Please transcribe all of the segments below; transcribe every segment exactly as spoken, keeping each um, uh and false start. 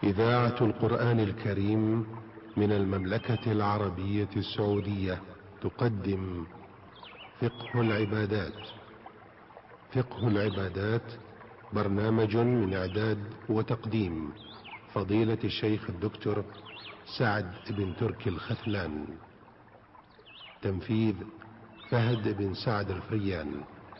إذاعة القرآن الكريم من المملكة العربية السعودية تقدم فقه العبادات. فقه العبادات برنامج من إعداد وتقديم فضيلة الشيخ الدكتور سعد بن تركي الختلان، تنفيذ فهد بن سعد الفريان.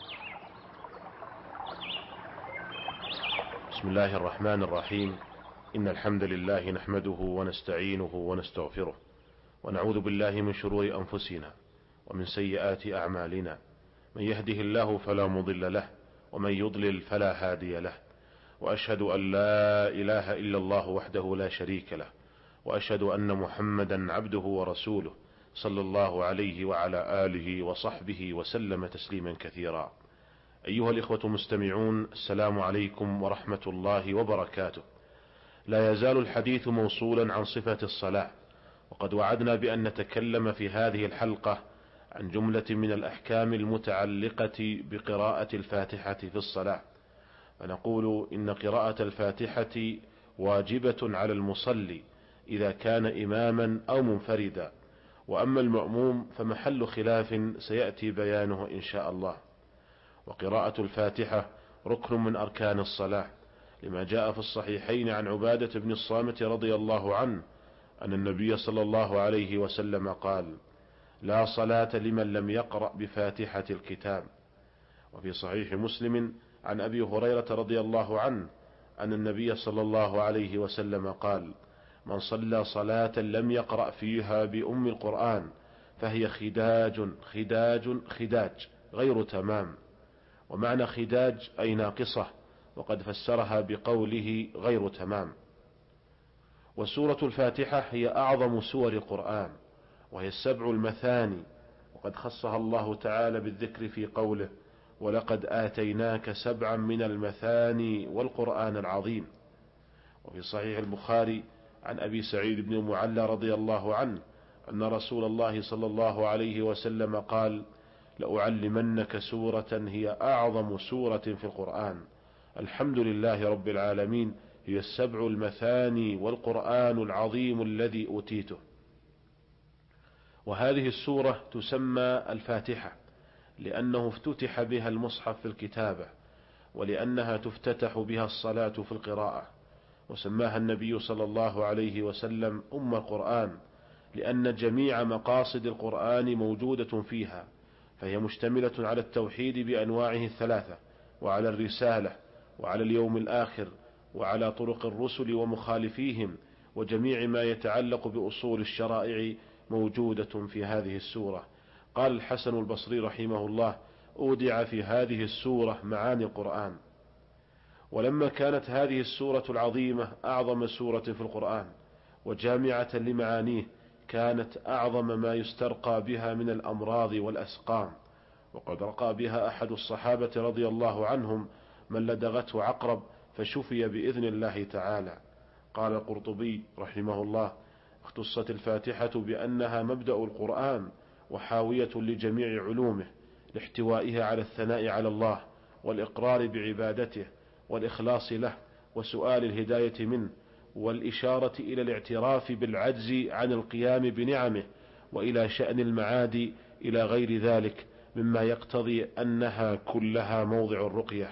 بسم الله الرحمن الرحيم. إن الحمد لله نحمده ونستعينه ونستغفره، ونعوذ بالله من شرور أنفسنا ومن سيئات أعمالنا. من يهده الله فلا مضل له، ومن يضلل فلا هادي له. وأشهد أن لا إله إلا الله وحده لا شريك له، وأشهد أن محمدا عبده ورسوله صلى الله عليه وعلى آله وصحبه وسلم تسليما كثيرا. أيها الإخوة المستمعون، السلام عليكم ورحمة الله وبركاته. لا يزال الحديث موصولا عن صفة الصلاة، وقد وعدنا بأن نتكلم في هذه الحلقة عن جملة من الأحكام المتعلقة بقراءة الفاتحة في الصلاة. فنقول إن قراءة الفاتحة واجبة على المصلي إذا كان إماما أو منفردا، وأما المأموم فمحل خلاف سيأتي بيانه إن شاء الله. وقراءة الفاتحة ركن من أركان الصلاة، لما جاء في الصحيحين عن عبادة بن الصامت رضي الله عنه أن النبي صلى الله عليه وسلم قال: لا صلاة لمن لم يقرأ بفاتحة الكتاب. وفي صحيح مسلم عن أبي هريرة رضي الله عنه أن النبي صلى الله عليه وسلم قال: من صلى صلاة لم يقرأ فيها بأم القرآن فهي خداج خداج خداج غير تمام. ومعنى خداج أي ناقصة، وقد فسرها بقوله غير تمام. وسورة الفاتحة هي أعظم سور القرآن، وهي السبع المثاني، وقد خصها الله تعالى بالذكر في قوله: ولقد آتيناك سبعا من المثاني والقرآن العظيم. وفي صحيح البخاري عن أبي سعيد بن المعلى رضي الله عنه أن رسول الله صلى الله عليه وسلم قال: لأعلمنك سورة هي أعظم سورة في القرآن، الحمد لله رب العالمين، هي السبع المثاني والقرآن العظيم الذي أوتيته. وهذه السورة تسمى الفاتحة لأنه افتتح بها المصحف في الكتابة، ولأنها تفتتح بها الصلاة في القراءة. وسماها النبي صلى الله عليه وسلم أم القرآن، لأن جميع مقاصد القرآن موجودة فيها، فهي مشتملة على التوحيد بأنواعه الثلاثة، وعلى الرسالة، وعلى اليوم الآخر، وعلى طرق الرسل ومخالفيهم، وجميع ما يتعلق بأصول الشرائع موجودة في هذه السورة. قال الحسن البصري رحمه الله: أودع في هذه السورة معاني القرآن. ولما كانت هذه السورة العظيمة أعظم سورة في القرآن وجامعة لمعانيه، كانت أعظم ما يسترقى بها من الأمراض والأسقام. وقد رقى بها أحد الصحابة رضي الله عنهم من لدغته عقرب فشفي بإذن الله تعالى. قال القرطبي رحمه الله: اختصت الفاتحة بأنها مبدأ القرآن وحاوية لجميع علومه، لاحتوائها على الثناء على الله والإقرار بعبادته والإخلاص له وسؤال الهداية منه، والإشارة إلى الاعتراف بالعجز عن القيام بنعمه، وإلى شأن المعاد إلى غير ذلك مما يقتضي أنها كلها موضع الرقية.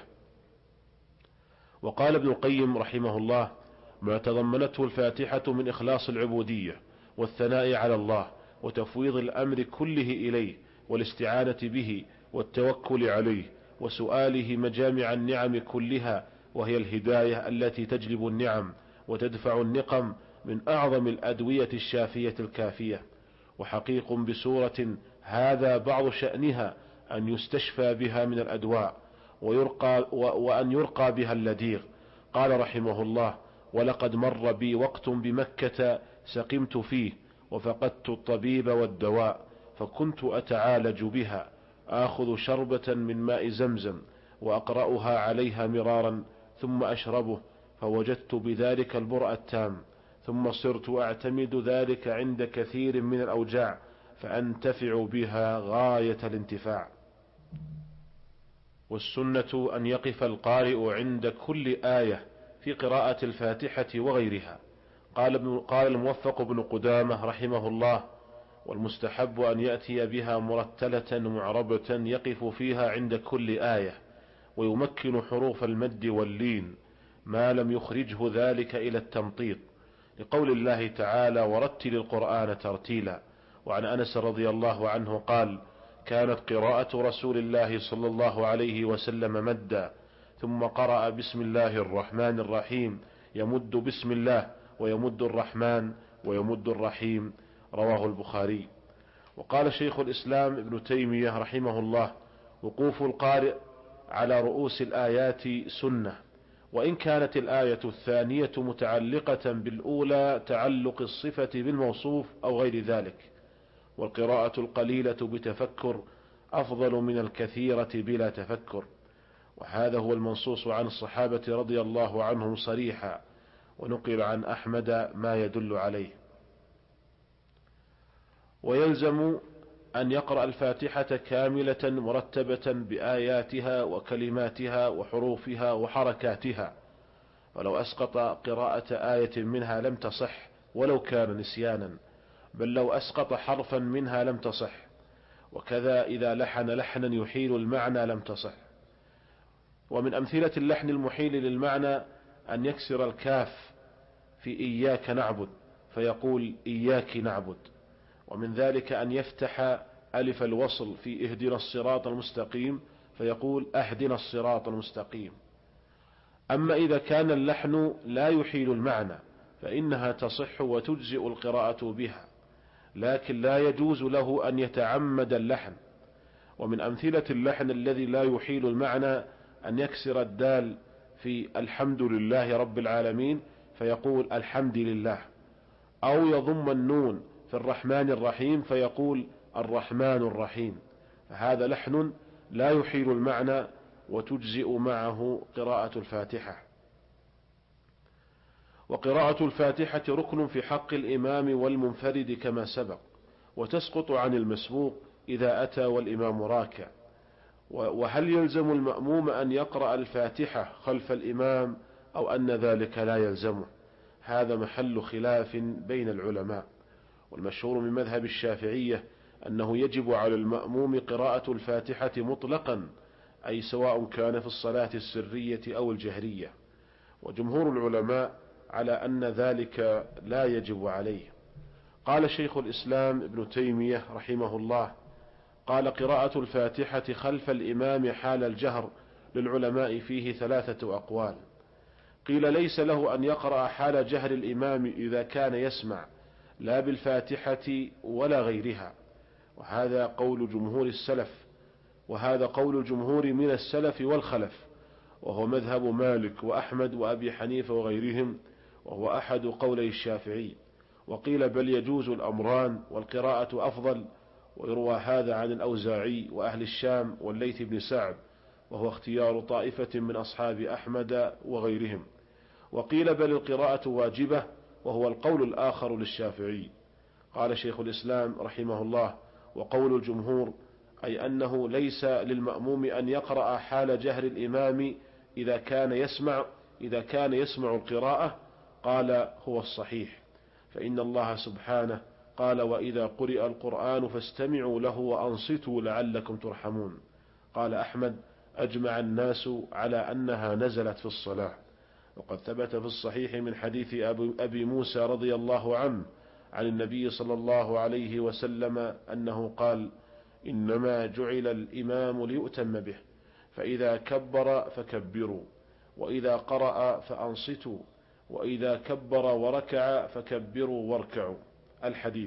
وقال ابن القيم رحمه الله: ما تضمنته الفاتحة من إخلاص العبودية والثناء على الله وتفويض الأمر كله إليه والاستعانة به والتوكل عليه وسؤاله مجامع النعم كلها، وهي الهداية التي تجلب النعم وتدفع النقم، من أعظم الأدوية الشافية الكافية. وحقيق بسورة هذا بعض شأنها أن يستشفى بها من الأدواء ويرقى وأن يرقى بها اللديغ. قال رحمه الله: ولقد مر بي وقت بمكة سقمت فيه، وفقدت الطبيب والدواء، فكنت أتعالج بها، آخذ شربة من ماء زمزم وأقرأها عليها مرارا ثم أشربه، فوجدت بذلك البرء التام، ثم صرت أعتمد ذلك عند كثير من الأوجاع، فأنتفع بها غاية الانتفاع. والسنة أن يقف القارئ عند كل آية في قراءة الفاتحة وغيرها. قال, قال الموفق بن قدامة رحمه الله: والمستحب أن يأتي بها مرتلة معربة يقف فيها عند كل آية، ويمكن حروف المد واللين ما لم يخرجه ذلك إلى التمطيط، لقول الله تعالى: ورتل القرآن ترتيلا. وعن أنس رضي الله عنه قال: كانت قراءة رسول الله صلى الله عليه وسلم مدا، ثم قرأ بسم الله الرحمن الرحيم، يمد بسم الله ويمد الرحمن ويمد الرحيم. رواه البخاري. وقال شيخ الإسلام ابن تيمية رحمه الله: وقوف القارئ على رؤوس الآيات سنة، وإن كانت الآية الثانية متعلقة بالأولى تعلق الصفة بالموصوف أو غير ذلك. والقراءة القليلة بتفكر أفضل من الكثيرة بلا تفكر، وهذا هو المنصوص عن الصحابة رضي الله عنهم صريحا، ونقل عن أحمد ما يدل عليه. ويلزم أن يقرأ الفاتحة كاملة مرتبة بآياتها وكلماتها وحروفها وحركاتها، ولو أسقط قراءة آية منها لم تصح ولو كان نسيانا، بل لو أسقط حرفا منها لم تصح، وكذا إذا لحن لحنا يحيل المعنى لم تصح. ومن أمثلة اللحن المحيل للمعنى أن يكسر الكاف في إياك نعبد فيقول إياك نعبد، ومن ذلك أن يفتح ألف الوصل في اهدنا الصراط المستقيم فيقول أهدنا الصراط المستقيم. أما إذا كان اللحن لا يحيل المعنى فإنها تصح وتجزئ القراءة بها، لكن لا يجوز له أن يتعمد اللحن. ومن أمثلة اللحن الذي لا يحيل المعنى أن يكسر الدال في الحمد لله رب العالمين فيقول الحمد لله، أو يضم النون في الرحمن الرحيم فيقول الرحمن الرحيم، فهذا لحن لا يحيل المعنى وتجزئ معه قراءة الفاتحة. وقراءة الفاتحة ركن في حق الإمام والمنفرد كما سبق، وتسقط عن المسبوق إذا أتى والإمام راكع. وهل يلزم المأموم أن يقرأ الفاتحة خلف الإمام أو أن ذلك لا يلزمه؟ هذا محل خلاف بين العلماء، والمشهور من مذهب الشافعية أنه يجب على المأموم قراءة الفاتحة مطلقا، أي سواء كان في الصلاة السرية أو الجهرية، وجمهور العلماء على أن ذلك لا يجب عليه. قال شيخ الإسلام ابن تيمية رحمه الله: قال قراءة الفاتحة خلف الإمام حال الجهر للعلماء فيه ثلاثة أقوال. قيل ليس له أن يقرأ حال جهر الإمام إذا كان يسمع، لا بالفاتحة ولا غيرها، وهذا قول جمهور السلف، وهذا قول الجمهور من السلف والخلف، وهو مذهب مالك وأحمد وأبي حنيفة وغيرهم، وهو أحد قولي الشافعي. وقيل بل يجوز الأمران والقراءة أفضل، ويروى هذا عن الأوزاعي وأهل الشام والليث بن سعد، وهو اختيار طائفة من أصحاب أحمد وغيرهم. وقيل بل القراءة واجبة، وهو القول الآخر للشافعي. قال شيخ الإسلام رحمه الله: وقول الجمهور أي أنه ليس للمأموم أن يقرأ حال جهر الإمام إذا كان يسمع إذا كان يسمع القراءة. قال هو الصحيح، فإن الله سبحانه قال: وإذا قرئ القرآن فاستمعوا له وأنصتوا لعلكم ترحمون. قال أحمد: أجمع الناس على أنها نزلت في الصلاة. وقد ثبت في الصحيح من حديث أبي موسى رضي الله عنه عن النبي صلى الله عليه وسلم أنه قال: إنما جعل الإمام ليؤتم به، فإذا كبر فكبروا، وإذا قرأ فأنصتوا، وإذا كبر وركع فكبروا واركعوا. الحديث.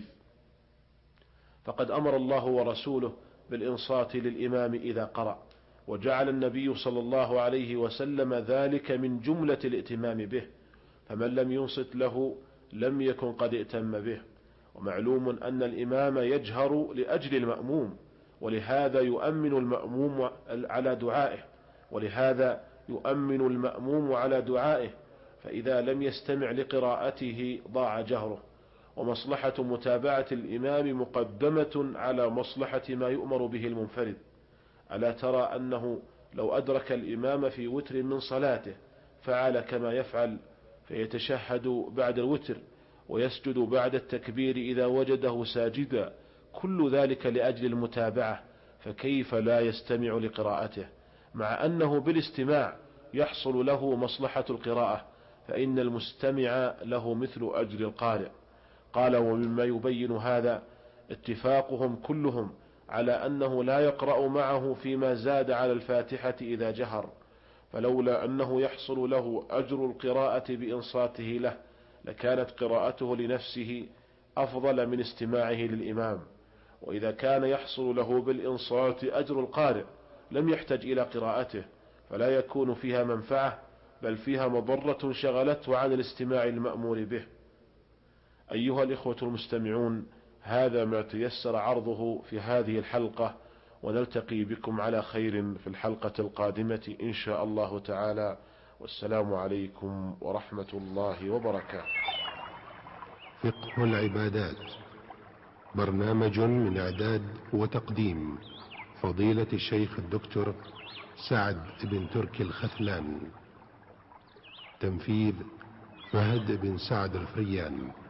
فقد أمر الله ورسوله بالإنصات للإمام إذا قرأ، وجعل النبي صلى الله عليه وسلم ذلك من جملة الائتمام به، فمن لم ينصت له لم يكن قد ائتم به. ومعلوم أن الإمام يجهر لأجل المأموم، ولهذا يؤمن المأموم على دعائه ولهذا يؤمن المأموم على دعائه فإذا لم يستمع لقراءته ضاع جهره. ومصلحة متابعة الإمام مقدمة على مصلحة ما يؤمر به المنفرد. ألا ترى أنه لو أدرك الإمام في وتر من صلاته فعل كما يفعل فيتشهد بعد الوتر ويسجد بعد التكبير إذا وجده ساجدا، كل ذلك لأجل المتابعة، فكيف لا يستمع لقراءته، مع أنه بالاستماع يحصل له مصلحة القراءة، فإن المستمع له مثل أجر القارئ. قال: ومما يبين هذا اتفاقهم كلهم على أنه لا يقرأ معه فيما زاد على الفاتحة إذا جهر، فلولا أنه يحصل له أجر القراءة بإنصاته له لكانت قراءته لنفسه أفضل من استماعه للإمام، وإذا كان يحصل له بالإنصات أجر القارئ لم يحتج إلى قراءته، فلا يكون فيها منفعة بل فيها مضرة شغلته عن الاستماع المأمور به. أيها الإخوة المستمعون، هذا ما تيسر عرضه في هذه الحلقة، ونلتقي بكم على خير في الحلقة القادمة إن شاء الله تعالى، والسلام عليكم ورحمة الله وبركاته. فقه العبادات، برنامج من إعداد وتقديم فضيلة الشيخ الدكتور سعد بن تركي الخثلان، تنفيذ فهد بن سعد الفريان.